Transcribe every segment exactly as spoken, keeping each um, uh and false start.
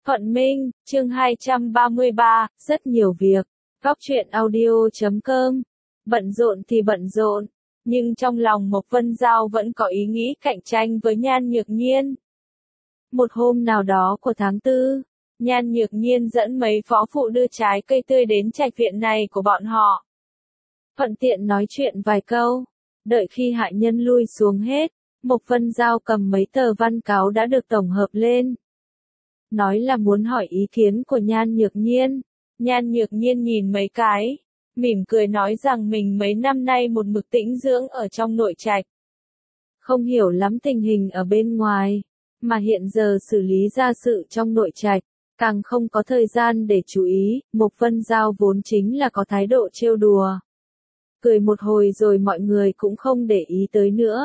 Thuận Minh, chương hai trăm ba mươi ba, rất nhiều việc. Góc truyện audio chấm com. Bận rộn thì bận rộn, nhưng trong lòng Mộc Vân Giao vẫn có ý nghĩ cạnh tranh với Nhan Nhược Nhiên. Một hôm nào đó của tháng tư, Nhan Nhược Nhiên dẫn mấy phó phụ đưa trái cây tươi đến trạch viện này của bọn họ. Thuận tiện nói chuyện vài câu, đợi khi hạ nhân lui xuống hết, Mộc Vân Giao cầm mấy tờ văn cáo đã được tổng hợp lên. Nói là muốn hỏi ý kiến của Nhan Nhược Nhiên. Nhan Nhược Nhiên nhìn mấy cái, mỉm cười nói rằng mình mấy năm nay một mực tĩnh dưỡng ở trong nội trạch. Không hiểu lắm tình hình ở bên ngoài, mà hiện giờ xử lý gia sự trong nội trạch, càng không có thời gian để chú ý. Mộc Vân Giao vốn chính là có thái độ trêu đùa. Cười một hồi rồi mọi người cũng không để ý tới nữa.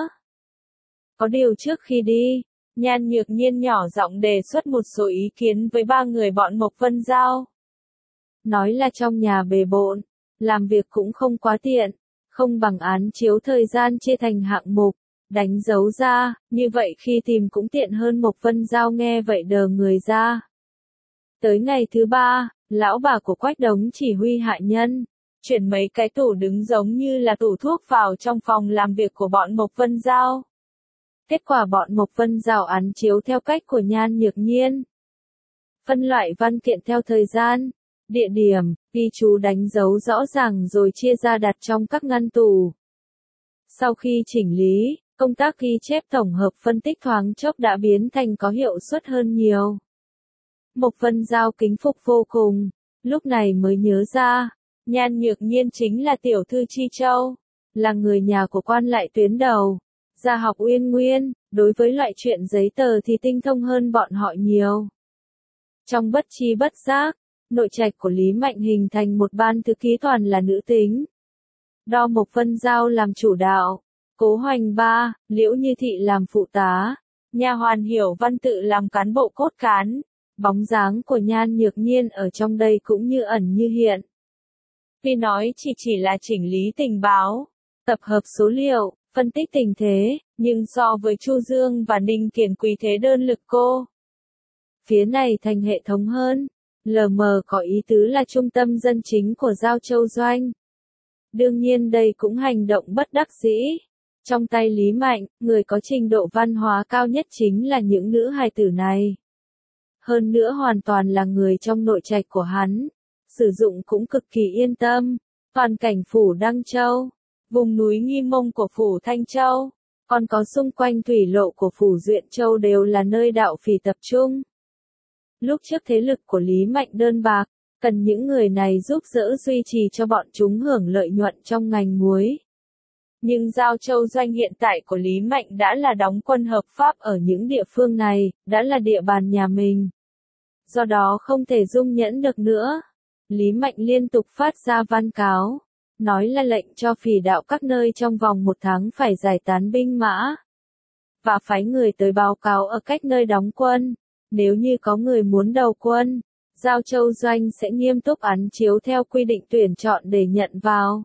Có điều trước khi đi, Nhan Nhược Nhiên nhỏ giọng đề xuất một số ý kiến với ba người bọn Mộc Vân Giao. Nói là trong nhà bề bộn, làm việc cũng không quá tiện, không bằng án chiếu thời gian chia thành hạng mục, đánh dấu ra, như vậy khi tìm cũng tiện hơn. Mộc Vân Giao nghe vậy đờ người ra. Tới ngày thứ ba, lão bà của Quách Đống chỉ huy hạ nhân, chuyển mấy cái tủ đứng giống như là tủ thuốc vào trong phòng làm việc của bọn Mộc Vân Giao. Kết quả bọn Mộc Vân Giao án chiếu theo cách của Nhan Nhược Nhiên. Phân loại văn kiện theo thời gian, địa điểm, ghi chú đánh dấu rõ ràng rồi chia ra đặt trong các ngăn tủ. Sau khi chỉnh lý, công tác ghi chép tổng hợp phân tích thoáng chốc đã biến thành có hiệu suất hơn nhiều. Mộc Vân Giao kính phục vô cùng, lúc này mới nhớ ra, Nhan Nhược Nhiên chính là tiểu thư Chi Châu, là người nhà của quan lại tuyến đầu. Gia học uyên nguyên, đối với loại chuyện giấy tờ thì tinh thông hơn bọn họ nhiều. Trong bất chi bất giác, nội trạch của Lý Mạnh hình thành một ban thư ký toàn là nữ tính. Do Mộc Vân Giao làm chủ đạo, Cố Hoành Ba, Liễu Như Thị làm phụ tá, nha hoàn Hiểu Văn Tự làm cán bộ cốt cán. Bóng dáng của Nhan Nhược Nhiên ở trong đây cũng như ẩn như hiện. Vì nói chỉ chỉ là chỉnh lý tình báo, tập hợp số liệu, phân tích tình thế, nhưng so với Chu Dương và Ninh Kiền Quý thế đơn lực cô. Phía này thành hệ thống hơn, lờ mờ có ý tứ là trung tâm dân chính của Giao Châu Doanh. Đương nhiên đây cũng hành động bất đắc dĩ. Trong tay Lý Mạnh, người có trình độ văn hóa cao nhất chính là những nữ hài tử này. Hơn nữa hoàn toàn là người trong nội trạch của hắn, sử dụng cũng cực kỳ yên tâm. Toàn cảnh phủ Đăng Châu, vùng núi Nghi Mông của phủ Thanh Châu, còn có xung quanh thủy lộ của phủ Duyện Châu đều là nơi đạo phỉ tập trung. Lúc trước thế lực của Lý Mạnh đơn bạc, cần những người này giúp đỡ duy trì cho bọn chúng hưởng lợi nhuận trong ngành muối. Nhưng Giao Châu Doanh hiện tại của Lý Mạnh đã là đóng quân hợp pháp ở những địa phương này, đã là địa bàn nhà mình. Do đó không thể dung nhẫn được nữa. Lý Mạnh liên tục phát ra văn cáo, nói là lệnh cho phỉ đạo các nơi trong vòng một tháng phải giải tán binh mã, và phái người tới báo cáo ở cách nơi đóng quân. Nếu như có người muốn đầu quân, Giao Châu Doanh sẽ nghiêm túc án chiếu theo quy định tuyển chọn để nhận vào.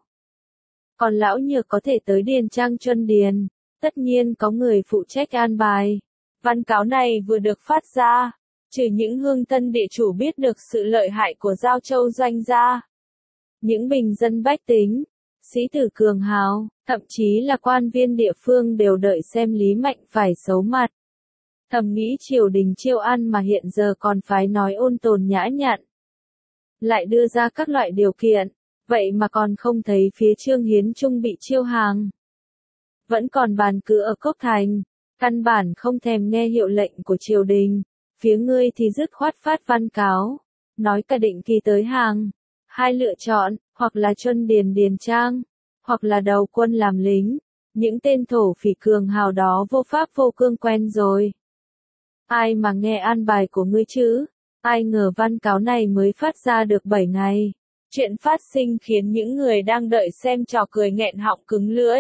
Còn lão Nhược có thể tới Điền Trang Chuân Điền, tất nhiên có người phụ trách an bài. Văn cáo này vừa được phát ra, trừ những hương tân địa chủ biết được sự lợi hại của Giao Châu Doanh ra, những bình dân bách tính, sĩ tử cường hào, thậm chí là quan viên địa phương đều đợi xem Lý Mạnh phải xấu mặt. Thầm nghĩ triều đình chiêu ăn mà hiện giờ còn phái nói ôn tồn nhã nhặn. Lại đưa ra các loại điều kiện, vậy mà còn không thấy phía Trương Hiến Trung bị chiêu hàng. Vẫn còn bàn cự ở Cốc Thành, căn bản không thèm nghe hiệu lệnh của triều đình, phía ngươi thì dứt khoát phát văn cáo, nói cả định kỳ tới hàng. Hai lựa chọn, hoặc là Chuân Điền Điền Trang, hoặc là đầu quân làm lính. Những tên thổ phỉ cường hào đó vô pháp vô cương quen rồi. Ai mà nghe an bài của ngươi chứ? Ai ngờ văn cáo này mới phát ra được bảy ngày. Chuyện phát sinh khiến những người đang đợi xem trò cười nghẹn họng cứng lưỡi.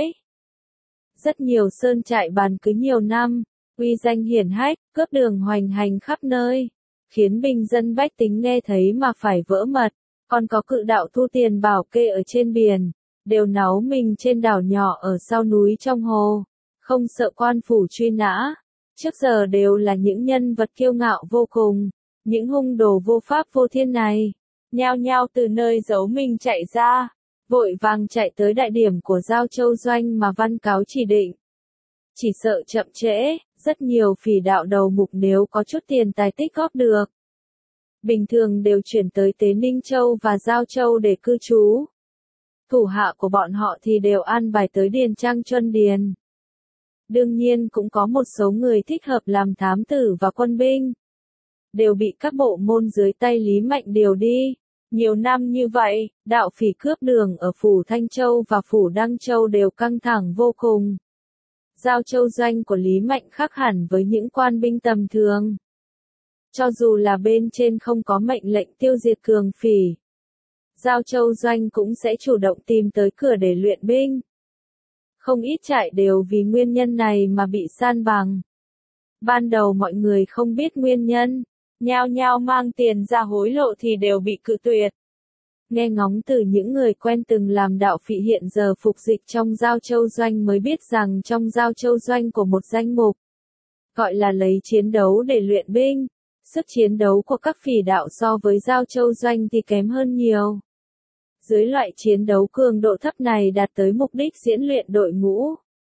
Rất nhiều sơn trại bàn cứ nhiều năm, uy danh hiển hách, cướp đường hoành hành khắp nơi, khiến bình dân bách tính nghe thấy mà phải vỡ mật. Còn có cự đạo thu tiền bảo kê ở trên biển, đều náu mình trên đảo nhỏ ở sau núi trong hồ, không sợ quan phủ truy nã. Trước giờ đều là những nhân vật kiêu ngạo vô cùng, Những hung đồ vô pháp vô thiên này, nhao nhao từ nơi giấu mình chạy ra, vội vàng chạy tới đại điểm của Giao Châu Doanh mà Văn Cáo chỉ định. Chỉ sợ chậm trễ, rất nhiều phỉ đạo đầu mục nếu có chút tiền tài tích góp được, bình thường đều chuyển tới Tế Ninh Châu và Giao Châu để cư trú. Thủ hạ của bọn họ thì đều an bài tới Điền Trang Chuân Điền. Đương nhiên cũng có một số người thích hợp làm thám tử và quân binh, đều bị các bộ môn dưới tay Lý Mạnh điều đi. Nhiều năm như vậy, đạo phỉ cướp đường ở Phủ Thanh Châu và Phủ Đăng Châu đều căng thẳng vô cùng. Giao Châu Doanh của Lý Mạnh khác hẳn với những quan binh tầm thường. Cho dù là bên trên không có mệnh lệnh tiêu diệt cường phỉ, Giao Châu Doanh cũng sẽ chủ động tìm tới cửa để luyện binh. Không ít trại đều vì nguyên nhân này mà bị san bằng. Ban đầu mọi người không biết nguyên nhân, nhao nhao mang tiền ra hối lộ thì đều bị cự tuyệt. Nghe ngóng từ những người quen từng làm đạo phỉ hiện giờ phục dịch trong Giao Châu Doanh mới biết rằng trong Giao Châu Doanh của một danh mục, gọi là lấy chiến đấu để luyện binh, sức chiến đấu của các phỉ đạo so với Giao Châu Doanh thì kém hơn nhiều. Dưới loại chiến đấu cường độ thấp này đạt tới mục đích diễn luyện đội ngũ.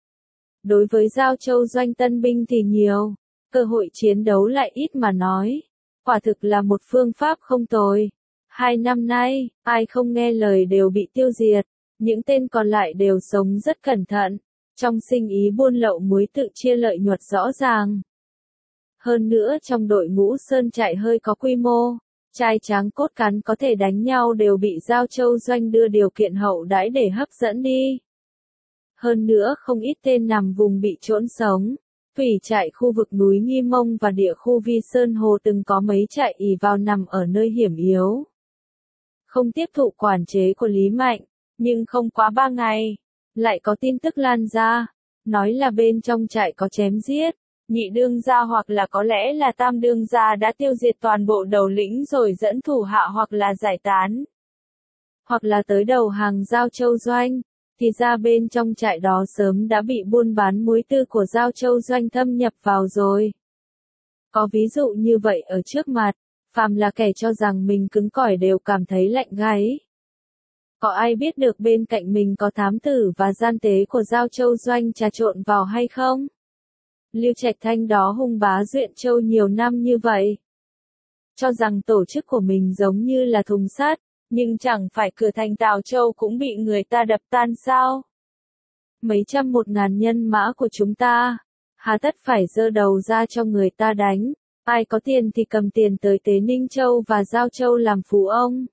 Đối với Giao Châu Doanh tân binh thì nhiều, cơ hội chiến đấu lại ít mà nói. Quả thực là một phương pháp không tồi. Hai năm nay, ai không nghe lời đều bị tiêu diệt, những tên còn lại đều sống rất cẩn thận, trong sinh ý buôn lậu muối tự chia lợi nhuận rõ ràng. Hơn nữa trong đội ngũ sơn trại hơi có quy mô, trai tráng cốt cán có thể đánh nhau đều bị Giao Châu Doanh đưa điều kiện hậu đãi để hấp dẫn đi. Hơn nữa không ít tên nằm vùng bị trỗn sống. Phỉ trại khu vực núi Nghi Mông và địa khu Vi Sơn Hồ từng có mấy trại ỷ vào nằm ở nơi hiểm yếu. Không tiếp thụ quản chế của Lý Mạnh, nhưng không quá ba ngày, lại có tin tức lan ra, nói là bên trong trại có chém giết, nhị đương gia hoặc là có lẽ là tam đương gia đã tiêu diệt toàn bộ đầu lĩnh rồi dẫn thủ hạ hoặc là giải tán, hoặc là tới đầu hàng Giao Châu Doanh. Thì ra bên trong trại đó sớm đã bị buôn bán muối tư của Giao Châu Doanh thâm nhập vào rồi. Có ví dụ như vậy ở trước mặt, phàm là kẻ cho rằng mình cứng cỏi đều cảm thấy lạnh gáy. Có ai biết được bên cạnh mình có thám tử và gian tế của Giao Châu Doanh trà trộn vào hay không? Lưu Trạch Thanh đó hung bá Duyện Châu nhiều năm như vậy, cho rằng tổ chức của mình giống như là thùng sắt. Nhưng chẳng phải cửa thành Tào Châu cũng bị người ta đập tan sao? Mấy trăm một ngàn nhân mã của chúng ta, hà tất phải giơ đầu ra cho người ta đánh, ai có tiền thì cầm tiền tới Tế Ninh Châu và Giao Châu làm phú ông.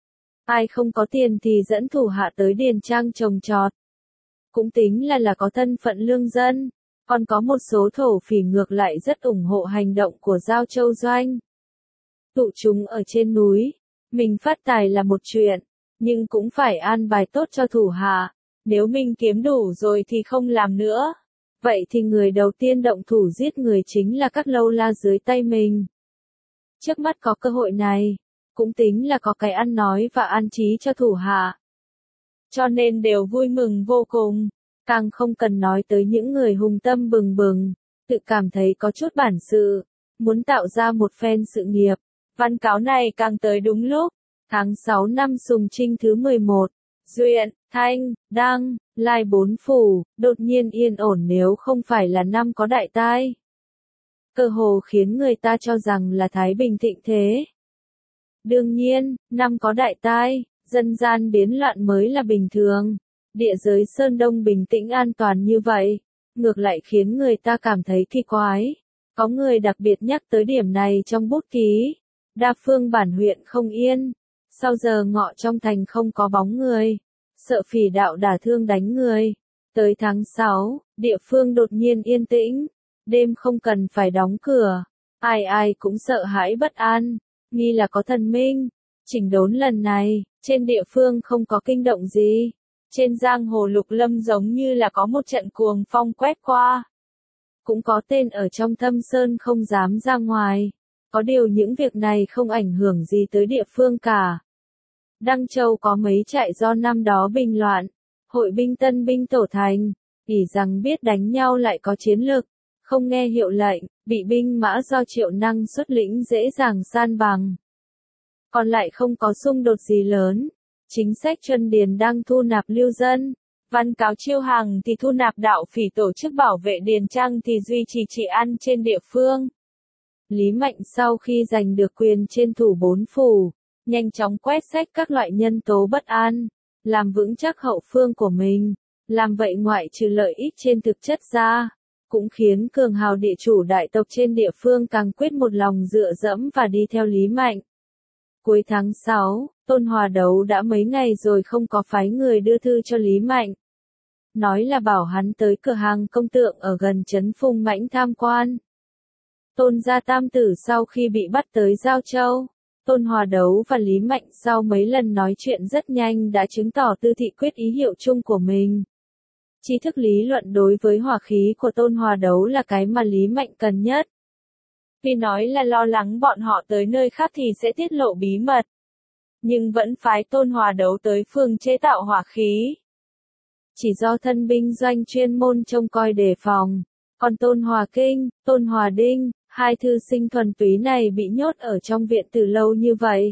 Ai không có tiền thì dẫn thủ hạ tới Điền Trang trồng trọt. Cũng tính là là có thân phận lương dân, còn có một số thổ phỉ ngược lại rất ủng hộ hành động của Giao Châu Doanh. Tụ chúng ở trên núi. Mình phát tài là một chuyện, nhưng cũng phải an bài tốt cho thủ hạ, nếu mình kiếm đủ rồi thì không làm nữa. Vậy thì người đầu tiên động thủ giết người chính là các lâu la dưới tay mình. Trước mắt có cơ hội này, cũng tính là có cái ăn nói và an trí cho thủ hạ. Cho nên đều vui mừng vô cùng, càng không cần nói tới những người hùng tâm bừng bừng, tự cảm thấy có chút bản sự, muốn tạo ra một phen sự nghiệp. Văn cáo này càng tới đúng lúc, tháng sáu năm Sùng Trinh thứ mười một, Duyện, Thanh, Đăng, Lai bốn phủ, đột nhiên yên ổn nếu không phải là năm có đại tai. Cơ hồ khiến người ta cho rằng là Thái Bình thịnh thế. Đương nhiên, năm có đại tai, dân gian biến loạn mới là bình thường. Địa giới Sơn Đông bình tĩnh an toàn như vậy, ngược lại khiến người ta cảm thấy kỳ quái. Có người đặc biệt nhắc tới điểm này trong bút ký. Đa phương bản huyện không yên, sau giờ ngọ trong thành không có bóng người, sợ phỉ đạo đả thương đánh người. Tới tháng sáu, địa phương đột nhiên yên tĩnh, đêm không cần phải đóng cửa, ai ai cũng sợ hãi bất an, nghi là có thần minh. Chỉnh đốn lần này, trên địa phương không có kinh động gì, trên giang hồ Lục Lâm giống như là có một trận cuồng phong quét qua. Cũng có tên ở trong thâm sơn không dám ra ngoài. Có điều những việc này không ảnh hưởng gì tới địa phương cả. Đăng Châu có mấy trại do năm đó bình loạn, hội binh tân binh tổ thành, ỷ rằng biết đánh nhau lại có chiến lực, không nghe hiệu lệnh, bị binh mã do Triệu Năng xuất lĩnh dễ dàng san bằng. Còn lại không có xung đột gì lớn. Chính sách Chuân Điền đang thu nạp lưu dân. Văn cáo Chiêu Hằng thì thu nạp đạo phỉ, tổ chức bảo vệ Điền Trang thì duy trì trị an trên địa phương. Lý Mạnh sau khi giành được quyền trên thủ bốn phủ, nhanh chóng quét sạch các loại nhân tố bất an, làm vững chắc hậu phương của mình. Làm vậy ngoại trừ lợi ích trên thực chất ra, cũng khiến cường hào địa chủ đại tộc trên địa phương càng quyết một lòng dựa dẫm và đi theo Lý Mạnh. Cuối tháng sáu, Tôn Hòa Đấu đã mấy ngày rồi không có phái người đưa thư cho Lý Mạnh. Nói là bảo hắn tới cửa hàng công tượng ở gần trấn Phùng Mãnh tham quan. Tôn gia tam tử sau khi bị bắt tới Giao Châu, Tôn Hòa Đấu và Lý Mạnh sau mấy lần nói chuyện rất nhanh đã chứng tỏ Tư Thị quyết ý hiệu chung của mình. Tri thức lý luận đối với hỏa khí của Tôn Hòa Đấu là cái mà Lý Mạnh cần nhất. Vì nói là lo lắng bọn họ tới nơi khác thì sẽ tiết lộ bí mật. Nhưng vẫn phái Tôn Hòa Đấu tới phường chế tạo hỏa khí. Chỉ do thân binh doanh chuyên môn trông coi đề phòng. Còn Tôn Hòa Kinh, Tôn Hòa Đinh, hai thư sinh thuần túy này bị nhốt ở trong viện từ lâu như vậy.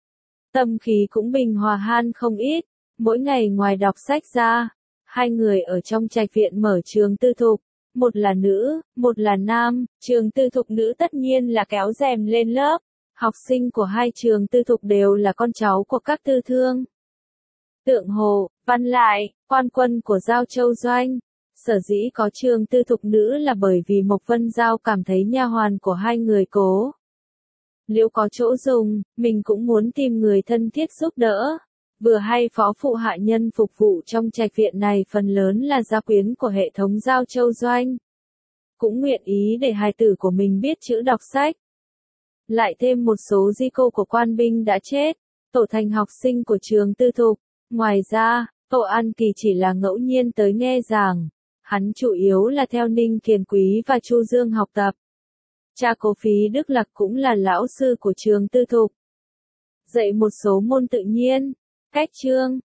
Tâm khí cũng bình hòa han không ít. Mỗi ngày ngoài đọc sách ra, hai người ở trong trạch viện mở trường tư thục. Một là nữ, một là nam, trường tư thục nữ tất nhiên là kéo rèm lên lớp. Học sinh của hai trường tư thục đều là con cháu của các tư thương. Tượng Hồ, Văn Lại, quan quân của Giao Châu Doanh. Sở dĩ có trường tư thục nữ là bởi vì Mộc Vân Giao cảm thấy nha hoàn của hai người cố. Nếu có chỗ dùng, mình cũng muốn tìm người thân thiết giúp đỡ. Vừa hay phó phụ hạ nhân phục vụ trong trạch viện này phần lớn là gia quyến của hệ thống Giao Châu Doanh. Cũng nguyện ý để hài tử của mình biết chữ đọc sách. Lại thêm một số di cô của quan binh đã chết, tổ thành học sinh của trường tư thục. Ngoài ra, Tổ An Kỳ chỉ là ngẫu nhiên tới nghe giảng. Hắn chủ yếu là theo Ninh Kiền Quý và Chu Dương học tập. Cha Cố Phí Đức Lạc cũng là lão sư của trường tư thục. Dạy một số môn tự nhiên, cách chương,